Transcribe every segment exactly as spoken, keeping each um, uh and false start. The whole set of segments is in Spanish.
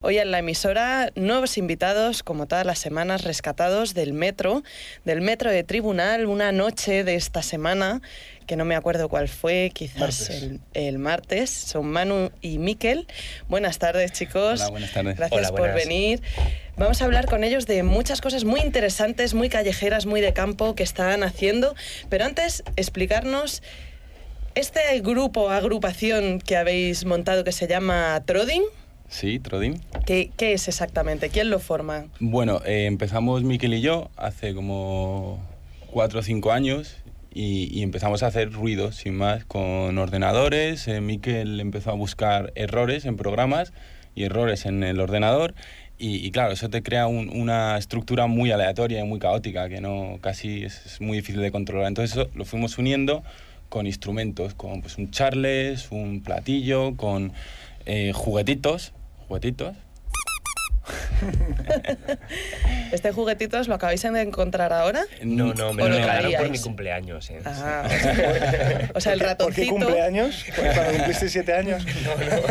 Hoy en la emisora, nuevos invitados, como todas las semanas, rescatados del metro, del metro de Tribunal, una noche de esta semana, que no me acuerdo cuál fue, quizás el, el martes. Son Manu y Miquel. Buenas tardes, chicos. Hola, buenas tardes. Gracias Hola, por buenas. venir. Vamos a hablar con ellos de muchas cosas muy interesantes, muy callejeras, muy de campo que están haciendo. Pero antes, explicarnos este grupo, agrupación que habéis montado que se llama Trodin. Sí, Trodin. ¿Qué, ¿Qué es exactamente? ¿Quién lo forma? Bueno, eh, empezamos Miquel y yo hace como cuatro o cinco años y, y empezamos a hacer ruido, sin más, con ordenadores. Eh, Miquel empezó a buscar errores en programas y errores en el ordenador y, y claro, eso te crea un, una estructura muy aleatoria y muy caótica que no casi es, es muy difícil de controlar. Entonces eso lo fuimos uniendo con instrumentos, con pues, un charles, un platillo, con eh, juguetitos, juguetitos. ¿Este juguetito os lo acabáis de encontrar ahora? No, no, me ¿O lo lo regalaron por traíais? mi cumpleaños. ¿eh? Ah, o sea, o sea, el ¿Por ratoncito... qué cumpleaños? ¿Porque cuando cumpliste siete años? No, no.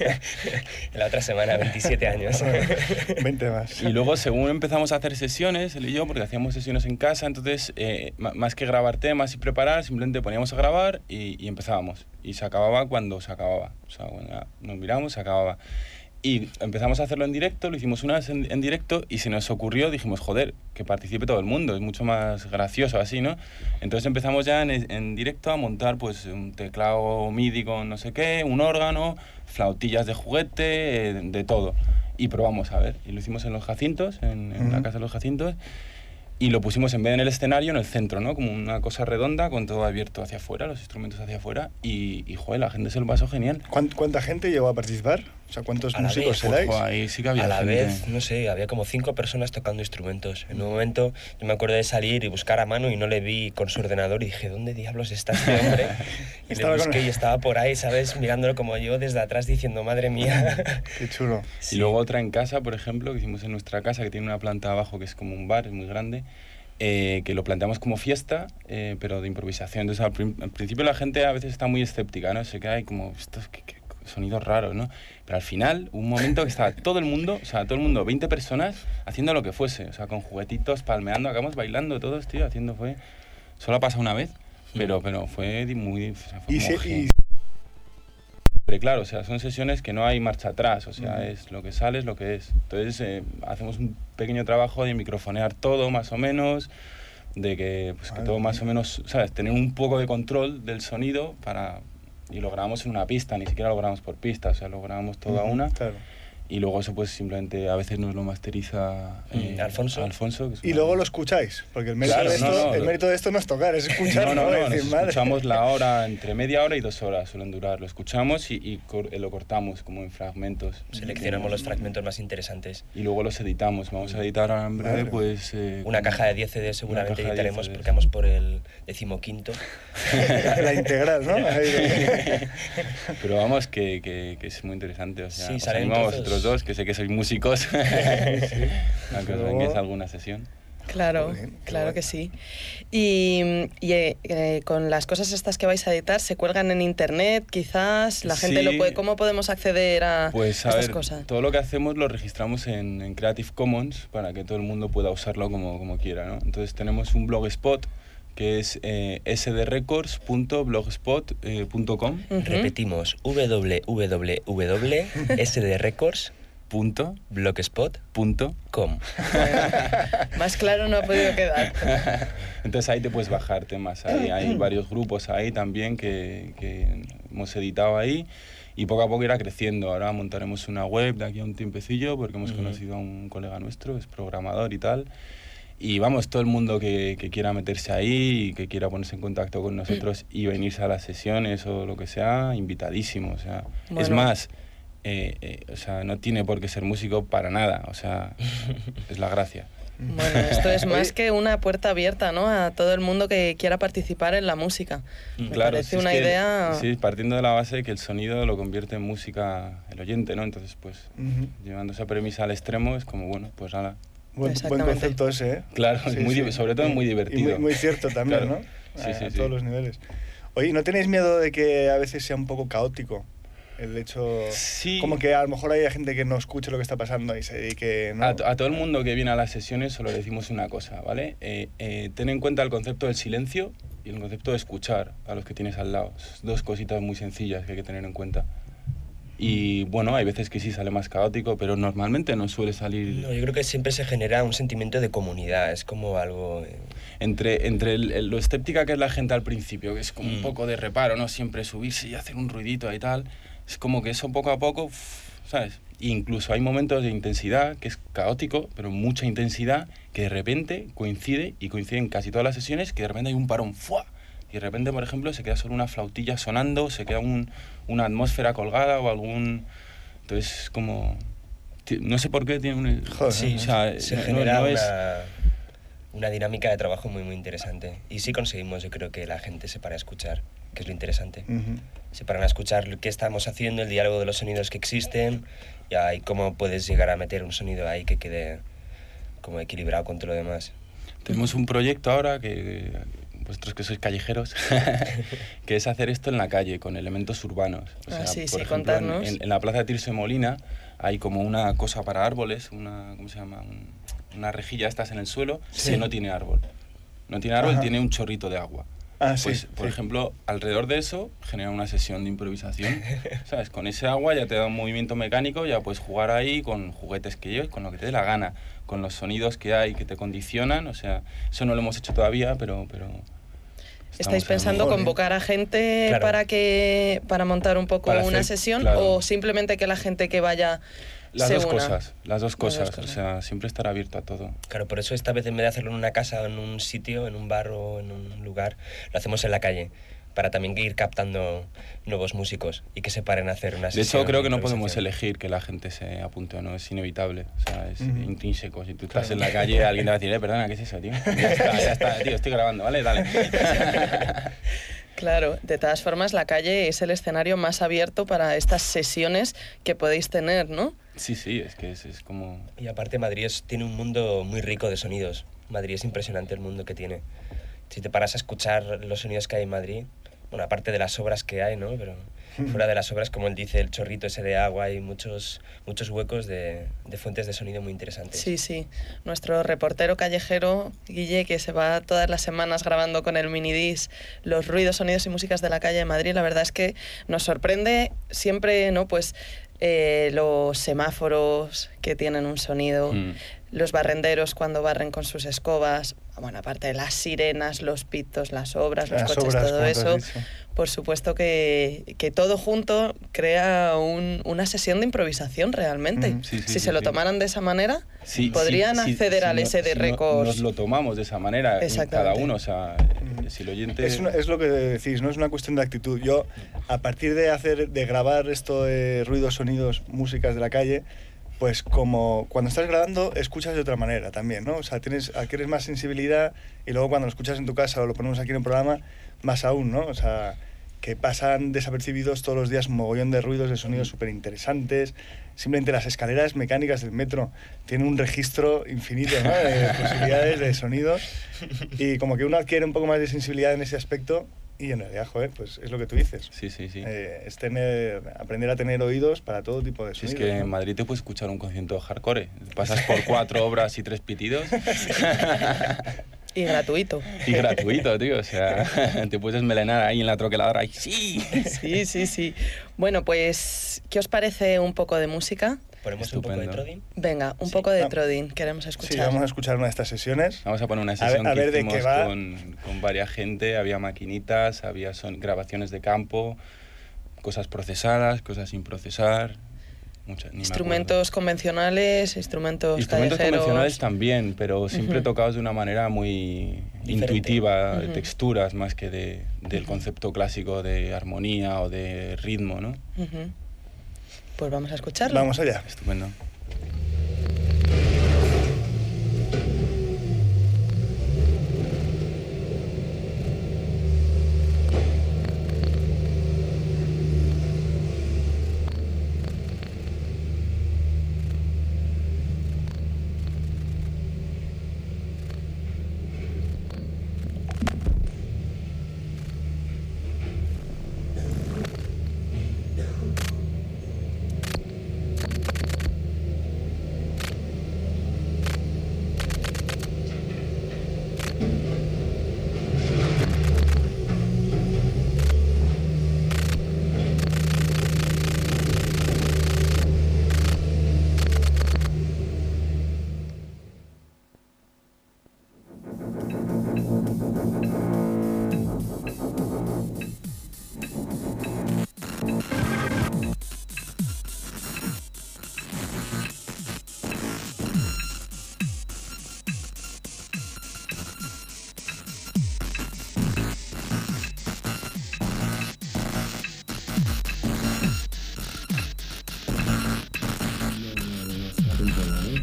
La otra semana, veintisiete años. veinte más. Y luego, según empezamos a hacer sesiones, él y yo, porque hacíamos sesiones en casa, entonces, eh, más que grabar temas y preparar, simplemente poníamos a grabar y, y empezábamos. Y se acababa cuando se acababa. O sea, bueno, ya nos miramos, se acababa. Y empezamos a hacerlo en directo, lo hicimos una vez en, en directo y se nos ocurrió, dijimos, joder, que participe todo el mundo, es mucho más gracioso así, ¿no? Entonces empezamos ya en, en directo a montar pues un teclado MIDI con no sé qué, un órgano, flautillas de juguete, eh, de, de todo. Y probamos a ver, y lo hicimos en Los Jacintos, en, en Uh-huh. la Casa de los Jacintos, y lo pusimos en vez de en el escenario, en el centro, ¿no? Como una cosa redonda con todo abierto hacia afuera, los instrumentos hacia afuera, y, y joder, la gente se lo pasó genial. ¿Cuán- ¿Cuánta gente llegó a participar? O sea, ¿cuántos A la músicos vez, erais? Ojo, ahí sí que había A la gente. vez, no sé, había como cinco personas tocando instrumentos. En un momento yo me acuerdo de salir y buscar a Manu y no le vi con su ordenador y dije, ¿dónde diablos está este hombre? Y le Estaba con- busqué y estaba por ahí, ¿sabes? Mirándolo como yo desde atrás diciendo, madre mía. Qué chulo. Y luego otra en casa, por ejemplo, que hicimos en nuestra casa, que tiene una planta abajo que es como un bar, es muy grande, eh, que lo planteamos como fiesta, eh, pero de improvisación. Entonces, al, prin- al principio la gente a veces está muy escéptica, ¿no? Se queda ahí como, estos qué, qué sonidos raros, ¿no? Pero al final, un momento que estaba todo el mundo, o sea, todo el mundo, veinte personas, haciendo lo que fuese, o sea, con juguetitos, palmeando, acabamos bailando todos, tío, haciendo fue... Solo ha pasado una vez, pero, pero fue di- muy... O sea, fue Y, como se- genial. y Pero claro, o sea, son sesiones que no hay marcha atrás, o sea, Ujú. es lo que sale, es lo que es. Entonces, eh, hacemos un pequeño trabajo de microfonear todo, más o menos, de que, pues, que Madre todo más mía. o menos, ¿sabes? Tener un poco de control del sonido para... Y lo grabamos en una pista, ni siquiera lo grabamos por pista, o sea, lo grabamos todo a Ujú, una. claro. Y luego eso, pues, simplemente a veces nos lo masteriza Mm, Alfonso. Alfonso que es Y una- luego lo escucháis, porque el mérito, Claro, de, esto, no, no, el lo- mérito de esto no es tocar, es escuchar, No, no, no, Decir, nos madre. escuchamos la hora, entre media hora y dos horas suelen durar. Lo escuchamos y, y cor- lo cortamos como en fragmentos. Seleccionamos los fragmentos más interesantes. Y luego los editamos. Vamos a editar ahora en breve, Madre. pues... eh, Una como- caja de diez C Ds seguramente caja de diez editaremos C Ds. porque vamos por el decimoquinto. La integral, ¿no? Ahí- Pero vamos, que, que, que es muy interesante. O sea, Sí, os salen animo a trozos. vosotros dos, que sé que sois músicos, aunque os Luego- vengáis a alguna sesión. Claro, Muy bien, qué claro guay. que sí. Y, y, eh, eh, con las cosas estas que vais a editar, ¿se cuelgan en internet quizás? ¿La gente Sí. lo puede...? ¿Cómo podemos acceder a, Pues a a estas ver, cosas? todo lo que hacemos lo registramos en, en Creative Commons para que todo el mundo pueda usarlo como, como quiera, ¿no? Entonces tenemos un blogspot que es eh, s d records punto blogspot punto com. Ujú. Repetimos, www.sdrecords Punto, blogspot punto com. Más claro no ha podido quedar. Entonces ahí te puedes bajar temas, ahí hay varios grupos ahí también que, que hemos editado ahí y poco a poco irá creciendo. Ahora montaremos una web de aquí a un tiempecillo porque hemos Ujú. conocido a un colega nuestro, que es programador y tal. Y vamos, todo el mundo que, que quiera meterse ahí y que quiera ponerse en contacto con nosotros y venirse a las sesiones o lo que sea, invitadísimo. O sea, es Bueno. más, eh, eh, o sea, no tiene por qué ser músico para nada. O sea, es la gracia. Bueno, esto es más Oye. que una puerta abierta, ¿no? A todo el mundo que quiera participar en la música. Me parece si es una que el- idea... sí, partiendo de la base de que el sonido lo convierte en música el oyente, ¿no? Entonces, pues, Ujú. llevando esa premisa al extremo es como, bueno, pues nada. Buen, buen Exactamente. concepto ese, ¿eh? Claro, es muy di- sobre todo Y- muy y divertido. muy, muy cierto también, Claro. ¿no? Sí, a, sí, a sí. todos los niveles. Oye, ¿no tenéis miedo de que a veces sea un poco caótico? El hecho... Sí. Como que a lo mejor hay gente que no escuche lo que está pasando y se dedique... ¿no? A, a todo el mundo que viene a las sesiones solo le decimos una cosa, ¿vale? Eh, eh, ten en cuenta el concepto del silencio y el concepto de escuchar a los que tienes al lado. Dos cositas muy sencillas que hay que tener en cuenta. Y bueno, hay veces que sí sale más caótico, pero normalmente no suele salir... No, yo creo que siempre se genera un sentimiento de comunidad, es como algo... eh, Entre, entre el- el- lo escéptica que es la gente al principio, que es como Mm. un poco de reparo, ¿no? Siempre subirse y hacer un ruidito y tal. Es como que eso poco a poco, uff, ¿sabes? E incluso hay momentos de intensidad, que es caótico, pero mucha intensidad, que de repente coincide, y coincide en casi todas las sesiones, que de repente hay un parón, ¡fua! Y de repente, por ejemplo, se queda solo una flautilla sonando, se queda un, una atmósfera colgada o algún... Entonces, como... ti- No sé por qué tiene un... Joder, Sí, o sea, se no- genera no es- una, una dinámica de trabajo muy, muy interesante. Y sí conseguimos, yo creo, que la gente se para a escuchar, que es lo interesante. Ujú. Se paran a escuchar lo que estamos haciendo, el diálogo de los sonidos que existen, y ahí cómo puedes llegar a meter un sonido ahí que quede como equilibrado con todo lo demás. Tenemos un proyecto ahora que vosotros que sois callejeros, que es hacer esto en la calle con elementos urbanos. O Ah, sea, sí, por sí, ejemplo, contarnos. En, en la plaza de Tirso de Molina hay como una cosa para árboles, una ¿cómo se llama? Un- una rejilla estas en el suelo Sí. que no tiene árbol. No tiene árbol, Ajá. tiene un chorrito de agua. Ah, sí, Pues, por sí. ejemplo, alrededor de eso genera una sesión de improvisación, ¿sabes? Con ese agua ya te da un movimiento mecánico, ya puedes jugar ahí con juguetes que lleves, con lo que te dé la gana, con los sonidos que hay que te condicionan, o sea, eso no lo hemos hecho todavía, pero... pero ¿Estáis estamos pensando ahí. Joder. convocar a gente Claro. para que para montar un poco Para una hacer- sesión claro. o simplemente que la gente que vaya Las se dos una? cosas, las dos cosas, cosas. o sea, siempre estar abierto a todo. Claro, por eso esta vez en vez de hacerlo en una casa o en un sitio, en un bar o en un lugar, lo hacemos en la calle, para también ir captando nuevos músicos y que se paren a hacer una De sesión. hecho, creo que de no podemos improvisación. elegir que la gente se apunte o no, es inevitable, o sea, es Ujú. intrínseco. Si tú estás Claro. en la calle, alguien te va a decir, eh, perdona, ¿qué es eso, tío? Ya está, ya está, tío, estoy grabando, ¿vale? Dale. Claro, de todas formas la calle es el escenario más abierto para estas sesiones que podéis tener, ¿no? Sí, sí, es que es, es como... Y aparte Madrid es- tiene un mundo muy rico de sonidos. Madrid es impresionante el mundo que tiene. Si te paras a escuchar los sonidos que hay en Madrid, bueno, aparte de las obras que hay, ¿no? Pero fuera de las obras, como él dice, el chorrito ese de agua, hay muchos, muchos huecos de, de fuentes de sonido muy interesantes. Sí, sí. Nuestro reportero callejero, Guille, que se va todas las semanas grabando con el minidisc los ruidos, sonidos y músicas de la calle de Madrid, la verdad es que nos sorprende siempre, ¿no? Pues eh, los semáforos que tienen un sonido, Mm. los barrenderos cuando barren con sus escobas, bueno, aparte de las sirenas, los pitos, las obras, los Las coches, obras, todo como tú has eso. dicho. Por supuesto que, que todo junto crea un- una sesión de improvisación realmente. Mm, sí, sí, si sí, se lo sí. tomaran de esa manera, Sí, podrían sí, sí, acceder sí, al no- S D si no- Records. Nos lo tomamos de esa manera, Exactamente. cada uno, o sea, Ujú. si el oyente... Es, una- es lo que decís, ¿no? Es una cuestión de actitud. Yo, a partir de hacer, de grabar esto de ruidos, sonidos, músicas de la calle, pues como cuando estás grabando escuchas de otra manera también, ¿no? O sea, tienes, adquieres más sensibilidad y luego cuando lo escuchas en tu casa o lo ponemos aquí en el programa, más aún, ¿no? O sea, que pasan desapercibidos todos los días un mogollón de ruidos, de sonidos súper interesantes. Simplemente las escaleras mecánicas del metro tienen un registro infinito, ¿no? De posibilidades de sonidos y como que uno adquiere un poco más de sensibilidad en ese aspecto y en realidad, joder, pues es lo que tú dices. Sí, sí, sí. Eh, es tener, aprender a tener oídos para todo tipo de Si es sonidos. que en ¿no? Madrid te puedes escuchar un concierto hardcore, pasas por cuatro obras y tres pitidos Y gratuito. y gratuito, tío, o sea, te puedes melenar ahí en la troqueladora y ¡sí! Sí, sí, sí. Bueno, pues, ¿qué os parece un poco de música? Ponemos un poco de Estupendo. Trodin. Venga, un Sí. poco de Ah. Trodin, queremos Sí, escuchar. vamos a escuchar una de estas sesiones. Vamos a poner una A ver- sesión a ver que de qué hicimos va. con, con varias gente, había maquinitas, había son, grabaciones de campo, cosas procesadas, cosas sin procesar, muchas, ni me Instrumentos convencionales, acuerdo. instrumentos, Instrumentos callejeros. convencionales también, pero siempre Ujú. tocados de una manera muy Diferente. intuitiva, de Ujú. texturas más que de, del concepto clásico de armonía o de ritmo, ¿no? Ujú. Pues vamos a escucharlo. Vamos allá. Estupendo. temporada.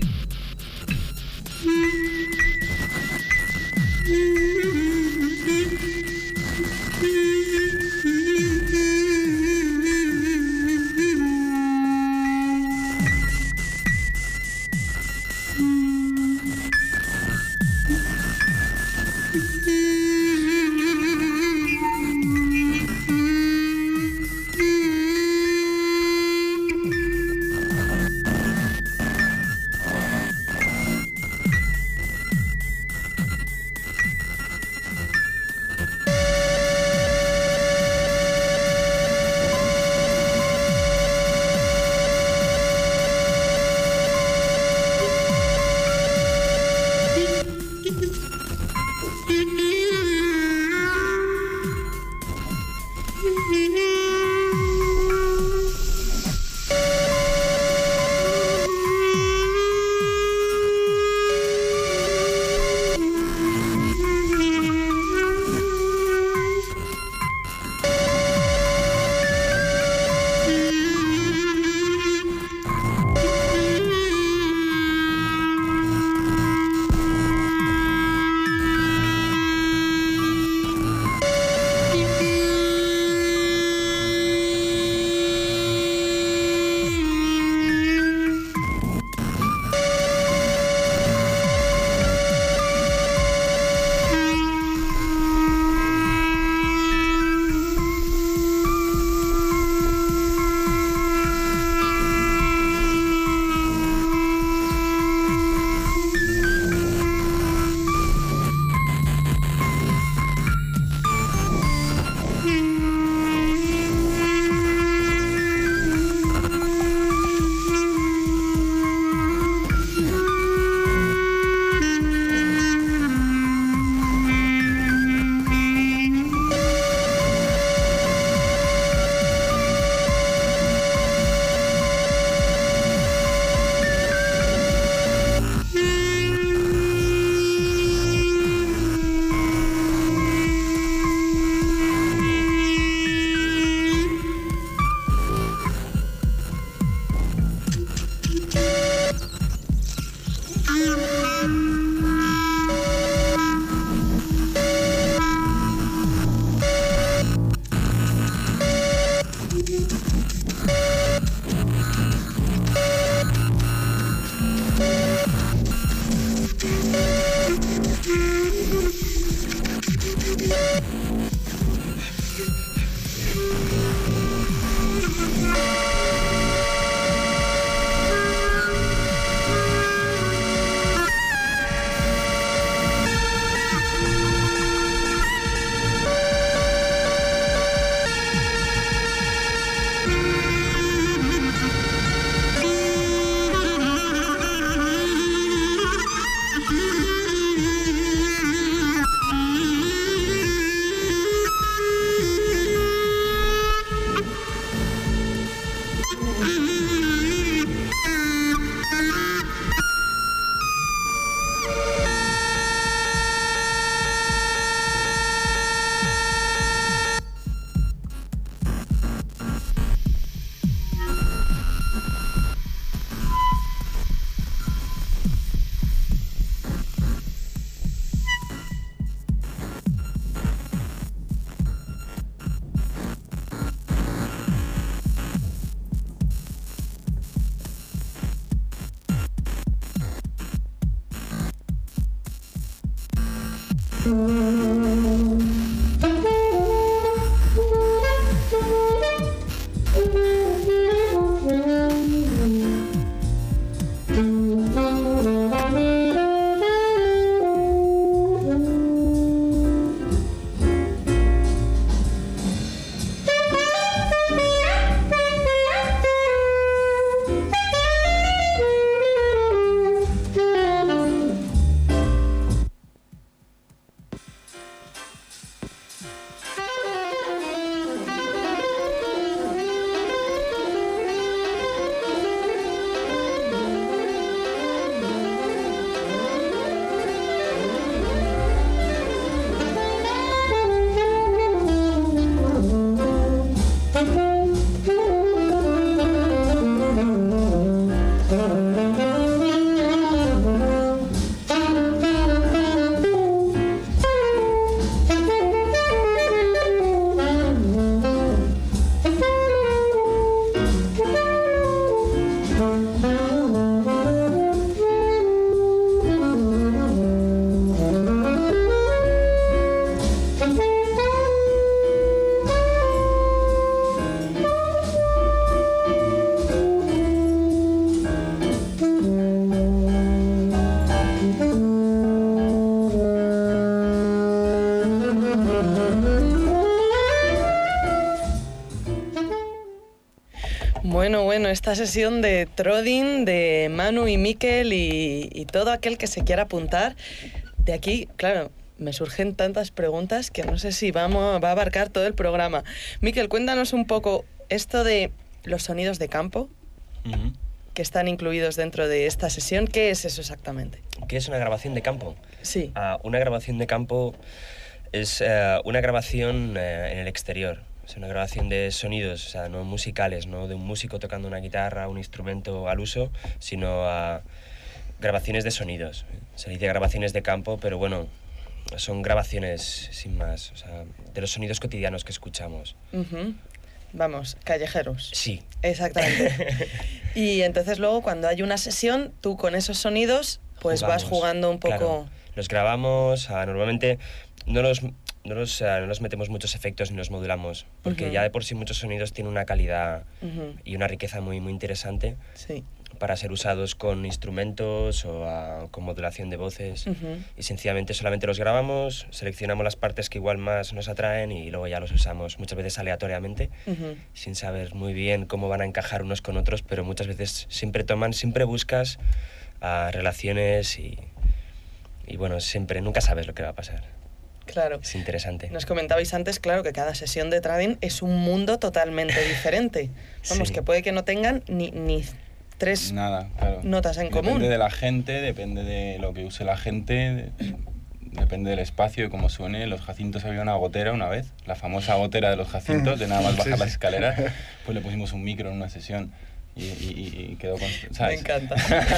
esta sesión de Trodin, de Manu y Mikel y, y todo aquel que se quiera apuntar. De aquí, claro, me surgen tantas preguntas que no sé si vamos, va a abarcar todo el programa. Mikel, cuéntanos un poco esto de los sonidos de campo. Uh-huh. Que están incluidos dentro de esta sesión. ¿Qué es eso exactamente? ¿Qué es una grabación de campo? Sí. Uh, una grabación de campo es uh, una grabación uh, en el exterior. Es una grabación de sonidos, o sea, no musicales, no de un músico tocando una guitarra, un instrumento al uso, sino uh, grabaciones de sonidos. Se dice grabaciones de campo, pero bueno, son grabaciones sin más, o sea, de los sonidos cotidianos que escuchamos. Uh-huh. Vamos, callejeros. Sí. Exactamente. Y entonces luego cuando hay una sesión, tú con esos sonidos pues Jugamos. vas jugando un poco... Claro. Los grabamos, uh, normalmente no los, no, los, uh, no los metemos muchos efectos ni los modulamos, porque Uh-huh. ya de por sí muchos sonidos tienen una calidad Uh-huh. y una riqueza muy, muy interesante Sí. para ser usados con instrumentos o uh, con modulación de voces. Uh-huh. Y sencillamente solamente los grabamos, seleccionamos las partes que igual más nos atraen y luego ya los usamos, muchas veces aleatoriamente, Uh-huh. sin saber muy bien cómo van a encajar unos con otros, pero muchas veces siempre toman, siempre buscas uh, relaciones y, y bueno, siempre, nunca sabes lo que va a pasar. Claro. Es interesante. Nos comentabais antes, claro, que cada sesión de Trodin es un mundo totalmente diferente. Vamos, Sí. que puede que no tengan ni, ni tres Nada, claro. notas en Depende común. de la gente, depende de lo que use la gente, de- depende del espacio, de cómo suene. En los Jacintos había una gotera una vez, la famosa gotera de los Jacintos, de nada más bajar Sí, las sí. escaleras. Pues le pusimos un micro en una sesión y, y- y quedó con... Me ¿sabes? encanta.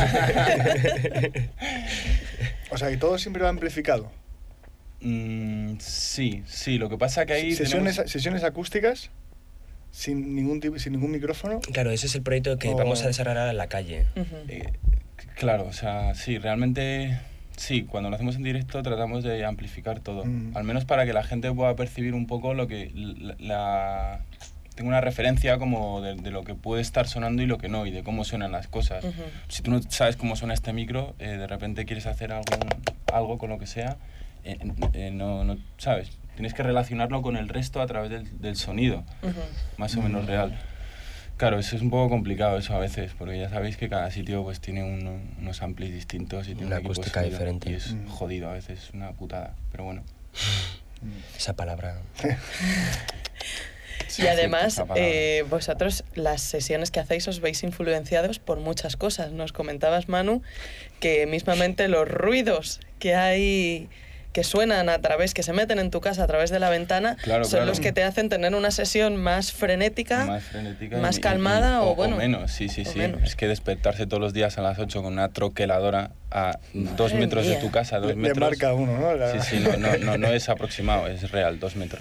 O sea, que todo siempre va amplificado. Mm, sí, sí, lo que pasa que ahí Sesiones, tenemos- sesiones acústicas sin ningún tipo, sin ningún micrófono. Claro, ese es el proyecto que O- vamos a desarrollar en la calle. Ujú. Eh, claro, o sea, sí, realmente sí, cuando lo hacemos en directo tratamos de amplificar todo, Mm. al menos para que la gente pueda percibir un poco lo que la, la- tengo una referencia como de, de lo que puede estar sonando y lo que no, y de cómo suenan las cosas. Ujú. Si tú no sabes cómo suena este micro, eh, de repente quieres hacer algo, algo con lo que sea, eh, eh, no, no, ¿sabes? Tienes que relacionarlo con el resto a través del, del sonido, Ujú. más o menos real. Claro, eso es un poco complicado eso a veces, porque ya sabéis que cada sitio pues tiene un- unos amplis distintos y tiene Una un equipo de acústica sonido, diferente. y es Mm. jodido a veces, una putada, pero bueno. Esa palabra. Y además, esa palabra. eh, vosotros las sesiones que hacéis os veis influenciados por muchas cosas. Nos comentabas, Manu, que mismamente los ruidos que hay, que suenan a través, que se meten en tu casa a través de la ventana, Claro, son claro. los que te hacen tener una sesión más frenética. Más frenética. más y- y- calmada y- o, bueno, menos, sí, sí, o sí. menos. Es que despertarse todos los días a las ocho con una troqueladora a dos Madre metros mía. de tu casa, dos Le, le metros... marca uno, ¿no? La- Sí, sí, no, no, no, no es aproximado, es real, dos metros.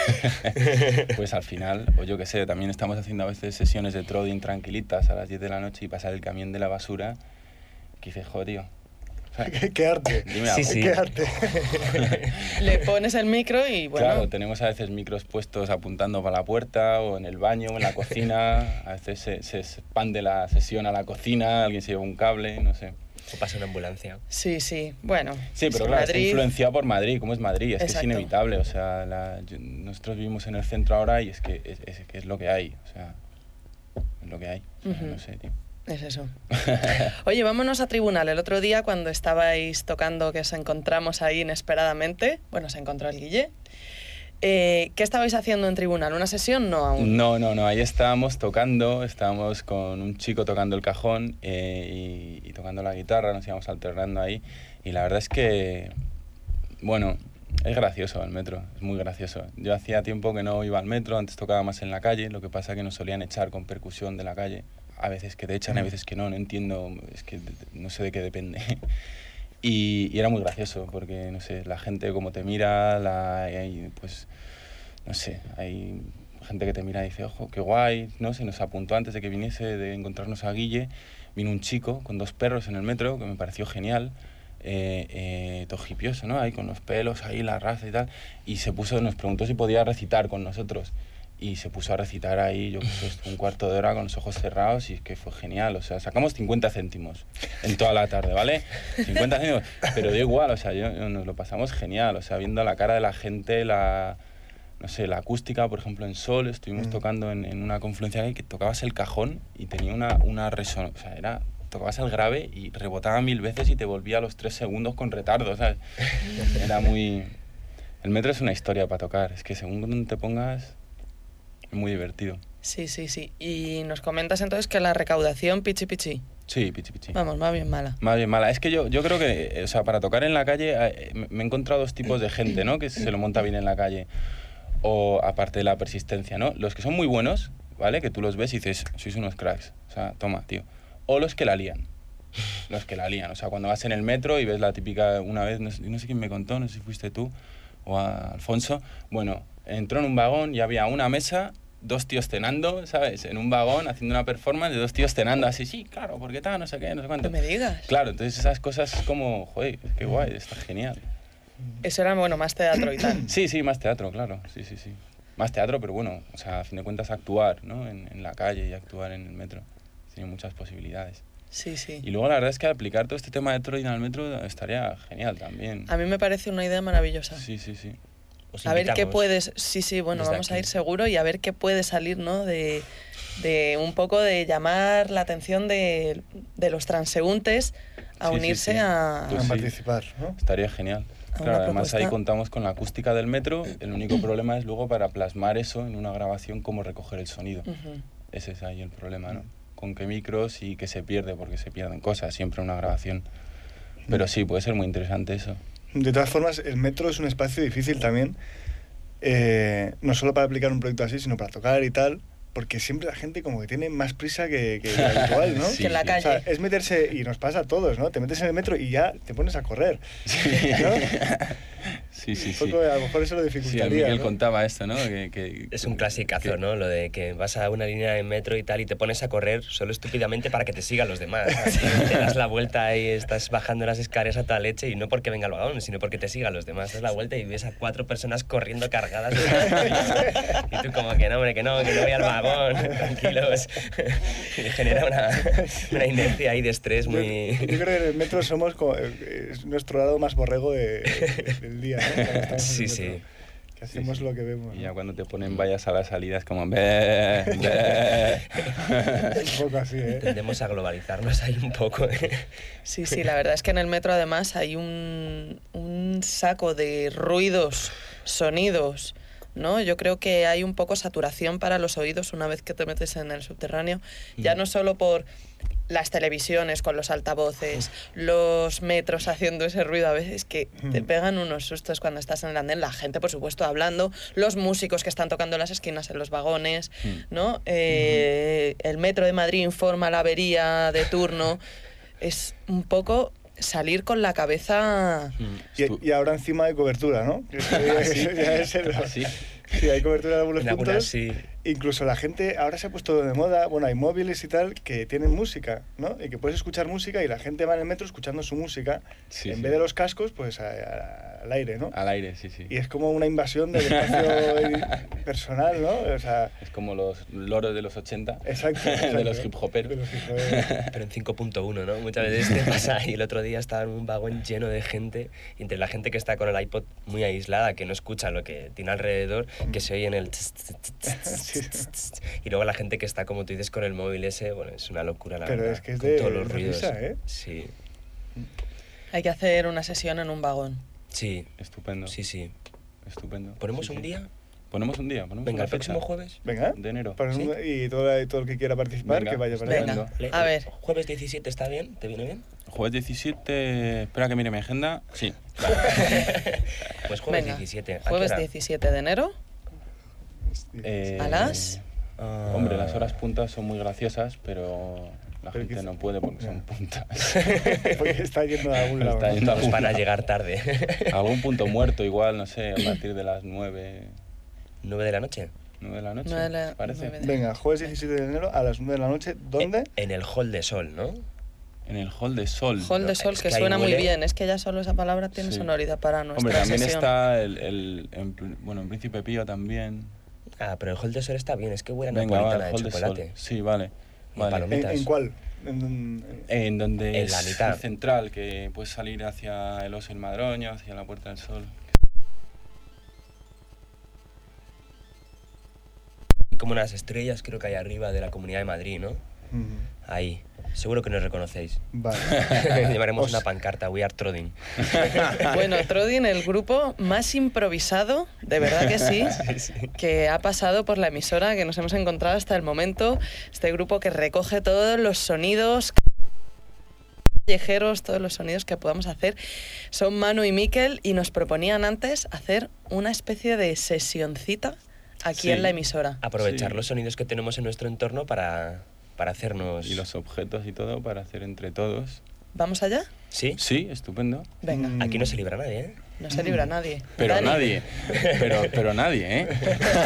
Pues al final, o yo qué sé, también estamos haciendo a veces sesiones de Trodin tranquilitas a las diez de la noche y pasar el camión de la basura, que dices, joder, tío. ¿sabes? ¿Qué, qué arte. Dime Sí, algo. sí. Qué arte. Le pones el micro y bueno, Claro, tenemos a veces micros puestos apuntando para la puerta o en el baño o en la cocina. A veces se, se expande la sesión a la cocina, alguien se lleva un cable, no sé. O pasa una ambulancia. sí, sí, bueno. Sí, pero es claro, está Madrid. influenciado por Madrid. ¿Cómo es Madrid? Es que es Exacto. inevitable. O sea, la- yo- nosotros vivimos en el centro ahora y es que es, es- que es lo que hay. O sea, es lo que hay. O sea, Ujú. No sé, tío. Es eso. Oye, vámonos a tribunal. El otro día, cuando estabais tocando, que os encontramos ahí inesperadamente, bueno, se encontró el Guille. Eh, ¿Qué estabais haciendo en tribunal? ¿Una sesión? No, aún. No, no, no. Ahí estábamos tocando, estábamos con un chico tocando el cajón eh, y, y tocando la guitarra, nos íbamos alternando ahí. Y la verdad es que, bueno, es gracioso el metro, es muy gracioso. Yo hacía tiempo que no iba al metro, antes tocaba más en la calle, lo que pasa es que nos solían echar con percusión de la calle. A veces que te echan, a veces que no, no entiendo, es que no sé de qué depende. Y, y era muy gracioso porque, no sé, la gente como te mira, la, y hay, pues, no sé, hay gente que te mira y dice, ojo, qué guay, ¿no? Se nos apuntó antes de que viniese, de encontrarnos a Guille, vino un chico con dos perros en el metro, que me pareció genial, eh, eh, todo hipioso, ¿no? Ahí con los pelos, ahí la raza y tal, y se puso, nos preguntó si podía recitar con nosotros. Y se puso a recitar ahí, yo qué sé, un cuarto de hora con los ojos cerrados y es que fue genial. O sea, sacamos cincuenta céntimos en toda la tarde, ¿vale? cincuenta céntimos, pero da igual, o sea, yo, yo- nos lo pasamos genial. O sea, viendo la cara de la gente, la... no sé, la acústica, por ejemplo, en Sol, estuvimos mm. tocando en, en una confluencia que tocabas el cajón y tenía una, una resonancia, o sea, era, tocabas el grave y rebotaba mil veces y te volvía a los tres segundos con retardo, ¿sabes? Era muy... El metro es una historia para tocar, es que según donde te pongas, es muy divertido. Sí, sí, sí. Y nos comentas entonces que la recaudación pichi pichi. Sí, pichi pichi. Vamos, más bien mala. Más bien mala. Es que yo, yo creo que, o sea, para tocar en la calle, eh, me he encontrado dos tipos de gente, ¿no? Que se lo monta bien en la calle. O aparte de la persistencia, ¿no? Los que son muy buenos, ¿vale? Que tú los ves y dices, sois unos cracks. O sea, toma, tío. O los que la lían. Los que la lían. O sea, cuando vas en el metro y ves la típica, una vez, no sé, no sé quién me contó, no sé si fuiste tú o a Alfonso. Bueno, entró en un vagón y había una mesa, dos tíos cenando, ¿sabes? En un vagón haciendo una performance de dos tíos cenando así, sí, claro, porque tal, no sé qué, no sé cuánto. No me digas. Claro, entonces esas cosas es como, joder, qué guay, está genial. Eso era, bueno, más teatro y tal. Sí, sí, más teatro, claro, sí, sí, sí. Más teatro, pero bueno, o sea, a fin de cuentas actuar, ¿no? En, en la calle y actuar en el metro. Tiene muchas posibilidades. Sí, sí. Y luego la verdad es que aplicar todo este tema de Troy al metro estaría genial también. A mí me parece una idea maravillosa. Sí, sí, sí. Os a ver qué invitamos. puedes... Sí, sí, bueno, vamos aquí. a ir seguro y a ver qué puede salir, ¿no? De, de un poco de llamar la atención de, de los transeúntes a Sí, sí, unirse sí. a... Pues a sí. participar, ¿no? Estaría genial. A Claro, una además propuesta. ahí contamos con la acústica del metro. El único problema es luego para plasmar eso en una grabación, cómo recoger el sonido. Ujú. Ese es ahí el problema, ¿no? Con qué micros y que se pierde, porque se pierden cosas siempre en una grabación. Pero sí, puede ser muy interesante eso. De todas formas, el metro es un espacio difícil también, eh, no solo para aplicar un proyecto así, sino para tocar y tal, porque siempre la gente como que tiene más prisa que, que lo habitual, ¿no? Sí, Que en la sí. calle. O sea, es meterse, y nos pasa a todos, ¿no? Te metes en el metro y ya te pones a correr, ¿no? Sí, sí, Un sí. poco, a lo mejor eso lo Sí, dificultaría, el Miguel ¿no? contaba esto, ¿no? Que, que, Es un clasicazo, que- ¿no? Lo de que vas a una línea de metro y tal y te pones a correr solo estúpidamente para que te sigan los demás. Te das la vuelta y estás bajando las escaleras a toda leche y no porque venga el vagón, sino porque te sigan los demás. Das la vuelta y ves a cuatro personas corriendo cargadas. Y tú como que no, hombre, que no, que no voy al vagón, tranquilos. Y genera una, una inercia ahí de estrés Yo, muy... yo creo que en el metro somos como, eh, es nuestro lado más borrego de, de- del día, ¿no? Cuando estamos en el Sí, metro, sí. Que hacemos sí. lo que vemos. Y ya ¿no? cuando te ponen vallas a la salida es como... "Bé, bé". Un poco así, ¿eh? Tendemos a globalizarnos ahí un poco. Sí, sí, la verdad es que en el metro además hay un, un saco de ruidos, sonidos, ¿no? Yo creo que hay un poco saturación para los oídos una vez que te metes en el subterráneo, ya Mm. no solo por las televisiones con los altavoces, los metros haciendo ese ruido a veces que te Mm. pegan unos sustos cuando estás en el andén, la gente por supuesto hablando, los músicos que están tocando en las esquinas en los vagones, Mm. ¿no? Eh, el metro de Madrid informa la avería de turno, es un poco salir con la cabeza... Estu- Y, y ahora encima hay cobertura, ¿no? Que eso ya- eso ya es el- ¿Ah, sí? Sí, hay cobertura en algunos En puntos. algunas sí. Incluso la gente, ahora se ha puesto de moda, bueno, hay móviles y tal, que tienen música, ¿no? Y que puedes escuchar música y la gente va en el metro escuchando su música, Sí, en sí. vez de los cascos, pues a- a- al aire, ¿no? Al aire, sí, sí. Y es como una invasión del espacio personal, ¿no? O sea, Es como los loros de los ochenta. exacto. De exacto. los hip hoperos. De los hip hoperos. Pero en cinco punto uno, ¿no? Muchas veces te pasa. Y el otro día estaba en un vagón lleno de gente, y entre la gente que está con el iPod muy aislada, que no escucha lo que tiene alrededor, que se oye en el... tss, tss, tss, tss, Sí. tss, tss. Y luego la gente que está, como tú dices, con el móvil ese, bueno, es una locura, la Pero verdad. es que es con de- todos los de ruidos. risa, ¿eh? Sí, Hay que hacer una sesión en un vagón. sí, Estupendo. sí, sí. Estupendo. ¿Ponemos Sí, un sí. día? Ponemos un día. Ponemos Venga, una el próximo fecha jueves. Venga, de enero. para- ¿Sí? y todo, y todo el que quiera participar, Venga, que vaya para allá. Venga. estupendo. Le- A ver. ¿Jueves diecisiete está bien? ¿Te viene bien? Jueves diecisiete... Espera que mire mi agenda. Sí. Pues jueves Venga, diecisiete. ¿A qué jueves hora? diecisiete de enero, Eh, ¿a las? Ah. Hombre, las horas puntas son muy graciosas, pero la Pero gente quizá- no puede porque son Ya. puntas. Porque está yendo a algún lado. Está ¿no? yendo a Todos van a llegar tarde. Algún punto muerto igual, no sé, a partir de las nueve, ¿Nueve de la noche? nueve de la noche, Nueve de la- ¿te parece? nueve de- Venga, jueves diecisiete de enero a las nueve de la noche. ¿Dónde? Eh, En el Hall de Sol, ¿no? En el Hall de Sol. Hall de Es Sol, que que ahí suena muy huele- bien. Es que ya solo esa palabra tiene Sí. sonoridad para nuestra Hombre, también sesión. está el, el en pl- bueno, en Príncipe Pío también. Ah, pero el Hall de Sol está bien, es que huele a Venga, va, napolitana el de Hall de Sol. chocolate. Sí, vale. Y vale. palomitas. ¿En, en cuál? En- en- En donde En es la mitad. el central, que puedes salir hacia el Oso y el Madroño, hacia la Puerta del Sol. como unas estrellas, creo que hay arriba de la Comunidad de Madrid, ¿no? Uh-huh. Ahí. Seguro que nos reconocéis. Vale. Llevaremos Os... una pancarta, We Are Trodin. Bueno, Trodin, el grupo más improvisado, de verdad que sí, sí, sí, que ha pasado por la emisora, que nos hemos encontrado hasta el momento. Este grupo que recoge todos los sonidos callejeros, todos los sonidos que podamos hacer. Son Manu y Mikel y nos proponían antes hacer una especie de sesioncita aquí sí. en la emisora. Aprovechar sí. los sonidos que tenemos en nuestro entorno para... para hacernos... Y los objetos y todo para hacer entre todos. ¿Vamos allá? ¿Sí? Sí, estupendo. Venga. Mm. Aquí no se libra nadie, ¿eh? No se libra nadie. Pero Dani. nadie. Pero, pero nadie, ¿eh?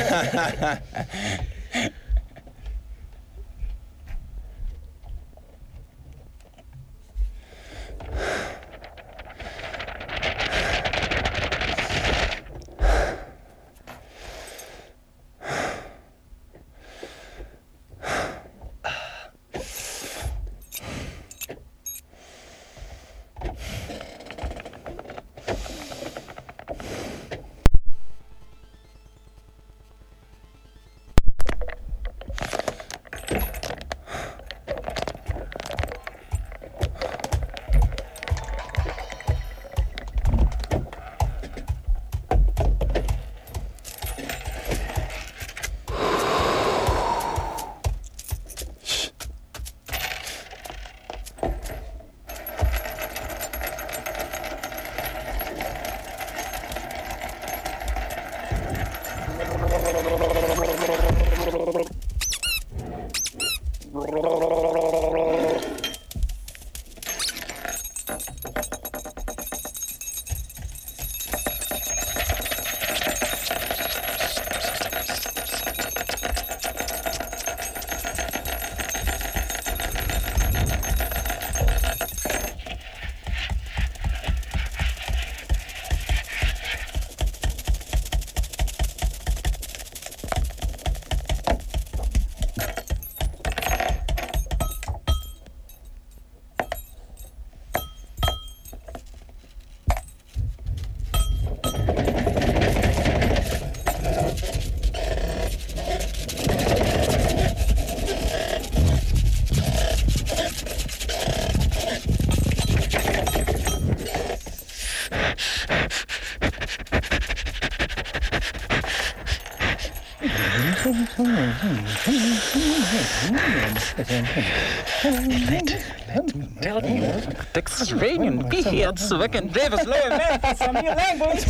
Texas Radiant, wie jetzt wecken Davis Lowe Memphis am New Language.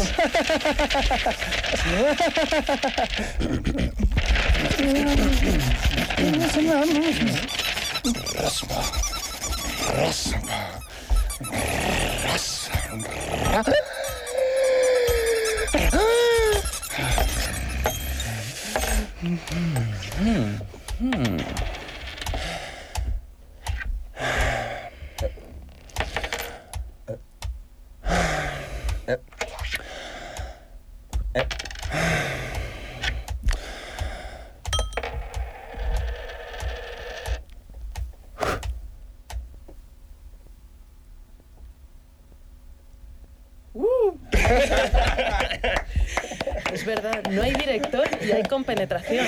Rasma, rasma, rasma. Es verdad, no hay director y hay compenetración.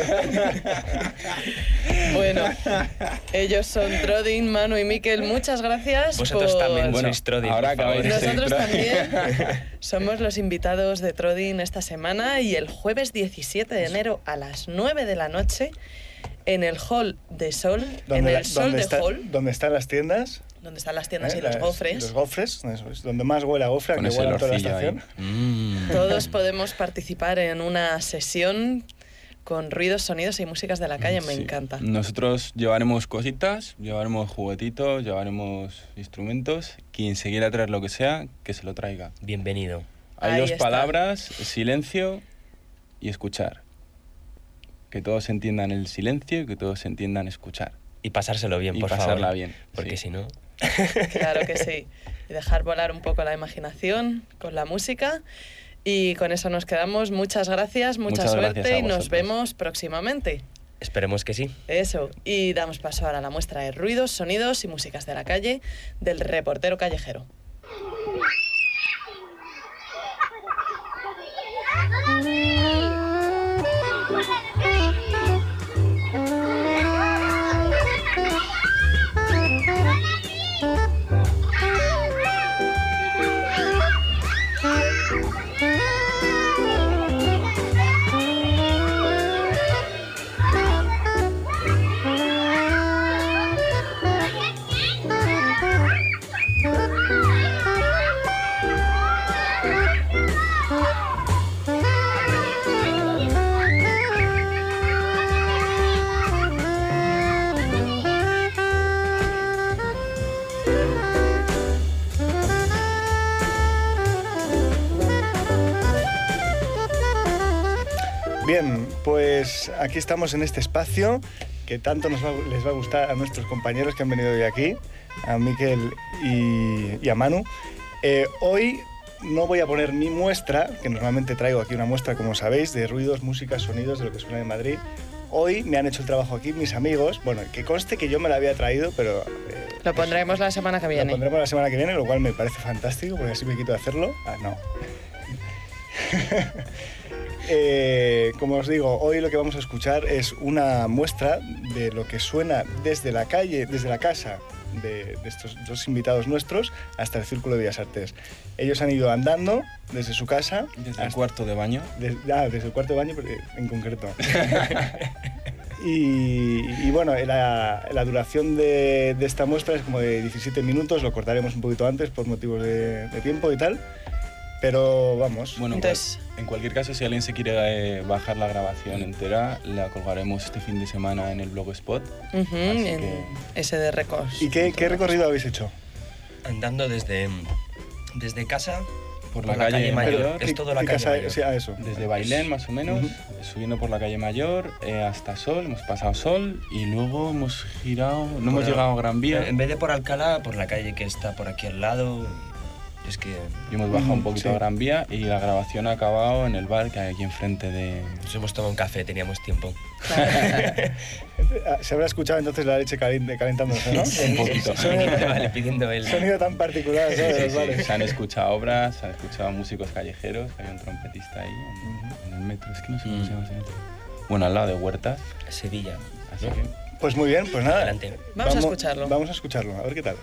Bueno, ellos son Trodin, Manu y Mikel. Muchas gracias. Vosotros por... también bueno, sois Trodin. ahora acabáis de ser Nosotros Trodin. también somos los invitados de Trodin esta semana y el jueves diecisiete de enero a las nueve de la noche en el Hall de Sol, en el Sol de está, Hall. Donde están las tiendas. Donde están las tiendas ¿eh? y los las, gofres. Los gofres, eso es, donde más huele a gofre, Con que ese huele a toda la olorcillo estación. Mm. Todos podemos participar en una sesión con ruidos, sonidos y músicas de la calle. Me Sí. encanta. Nosotros llevaremos cositas, llevaremos juguetitos, llevaremos instrumentos. Quien se quiera traer lo que sea, que se lo traiga. Bienvenido. Hay Ahí dos está. palabras, silencio y escuchar. Que todos entiendan el silencio y que todos entiendan escuchar. Y pasárselo bien, Y por pasarla favor. bien, Porque sí. si no... Claro que sí. Y dejar volar un poco la imaginación con la música. Y con eso nos quedamos. Muchas gracias, mucha Muchas suerte gracias a y nos vosotros. vemos próximamente. Esperemos que sí. Eso. Y damos paso ahora a la muestra de ruidos, sonidos y músicas de la calle del reportero callejero. Bien, pues aquí estamos en este espacio que tanto nos va, les va a gustar a nuestros compañeros que han venido hoy aquí, a Miquel y, y a Manu. Eh, hoy no voy a poner mi muestra, que normalmente traigo aquí una muestra, como sabéis, de ruidos, músicas, sonidos de lo que suena en Madrid. Hoy me han hecho el trabajo aquí mis amigos. Bueno, que conste que yo me la había traído, pero... Eh, Lo pondremos la semana que viene. Lo pondremos la semana que viene, lo cual me parece fantástico, porque así me quito de hacerlo. Ah, no. eh, como os digo, hoy lo que vamos a escuchar es una muestra de lo que suena desde la calle, desde la casa de, de estos dos invitados nuestros hasta el Círculo de Bellas Artes. Ellos han ido andando desde su casa... Desde el cuarto de baño. Desde, ah, desde el cuarto de baño en concreto. y, y bueno, la, la duración de, de esta muestra es como de diecisiete minutos, lo cortaremos un poquito antes por motivos de, de tiempo y tal. Pero vamos. Bueno, entonces, en cualquier caso, si alguien se quiere eh, bajar la grabación entera, la colgaremos este fin de semana en el Blogspot. Uh -huh, en que... S D Records. ¿Y qué, qué recorrido habéis hecho? Andando desde, desde casa por la, por la calle, calle Mayor. Mayor. Es todo la ¿Qué calle casa, Mayor. Sí, a eso. Desde Bailén, más o menos, uh-huh. subiendo por la calle Mayor eh, hasta Sol, hemos pasado Sol y luego hemos girado, no Bueno, hemos llegado a Gran Vía. En vez de por Alcalá, por la calle que está por aquí al lado. Es que... Y hemos bajado un poquito sí. a Gran Vía y la grabación ha acabado en el bar que hay aquí enfrente de... Nos hemos tomado un café, teníamos tiempo. Se habrá escuchado entonces la leche calentándose, ¿no? Sí, un poquito. Sonido, vale, pidiendo el... Sonido tan particular, ¿sabes? Sí, sí, Vale. se han escuchado obras, se han escuchado músicos callejeros, hay un trompetista ahí en, en el metro, es que no sé cómo Mm. se llama ese metro. Bueno, al lado de Huertas, Sevilla. así ¿no? que... Pues muy bien, pues nada. Adelante. Vamos a escucharlo. Vamos a escucharlo, a ver qué tal.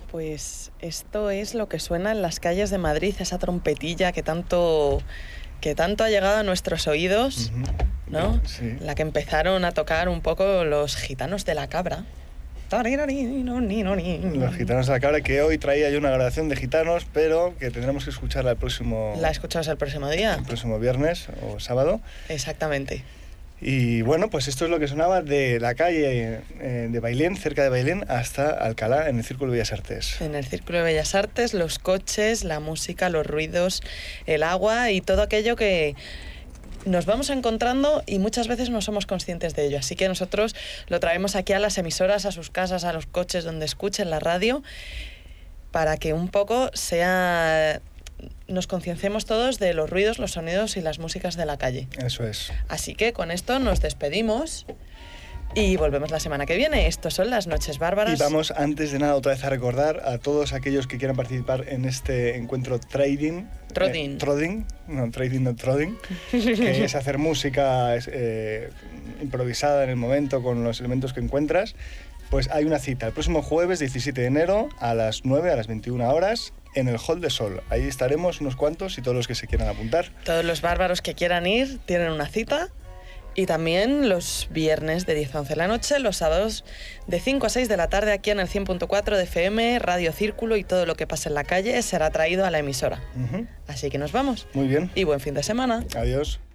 Pues esto es lo que suena en las calles de Madrid, esa trompetilla que tanto, que tanto ha llegado a nuestros oídos, Ujú. ¿no? Sí. La que empezaron a tocar un poco los gitanos de la cabra. Los gitanos de la cabra, que hoy traía yo una grabación de gitanos, pero que tendremos que escucharla el próximo, ¿La escuchamos el próximo día? el próximo viernes o sábado. Exactamente. Y bueno, pues esto es lo que sonaba de la calle eh, de Bailén, cerca de Bailén, hasta Alcalá, en el Círculo de Bellas Artes. En el Círculo de Bellas Artes, los coches, la música, los ruidos, el agua y todo aquello que nos vamos encontrando y muchas veces no somos conscientes de ello. Así que nosotros lo traemos aquí a las emisoras, a sus casas, a los coches donde escuchen la radio, para que un poco sea... nos concienciemos todos de los ruidos, los sonidos y las músicas de la calle. Eso es. Así que con esto nos despedimos y volvemos la semana que viene. Estos son las Noches Bárbaras. Y vamos, antes de nada, otra vez a recordar a todos aquellos que quieran participar en este encuentro trading. Trodding. Eh, Trodding, no, trading, no Trodding, que es hacer música eh, improvisada en el momento con los elementos que encuentras. Pues hay una cita el próximo jueves diecisiete de enero a las nueve, a las veintiuna horas, en el Hall de Sol. Ahí estaremos unos cuantos y todos los que se quieran apuntar. Todos los bárbaros que quieran ir tienen una cita. Y también los viernes de diez a once de la noche, los sábados de cinco a seis de la tarde aquí en el cien punto cuatro de F M, Radio Círculo, y todo lo que pase en la calle será traído a la emisora. Uh-huh. Así que nos vamos. Muy bien. Y buen fin de semana. Adiós.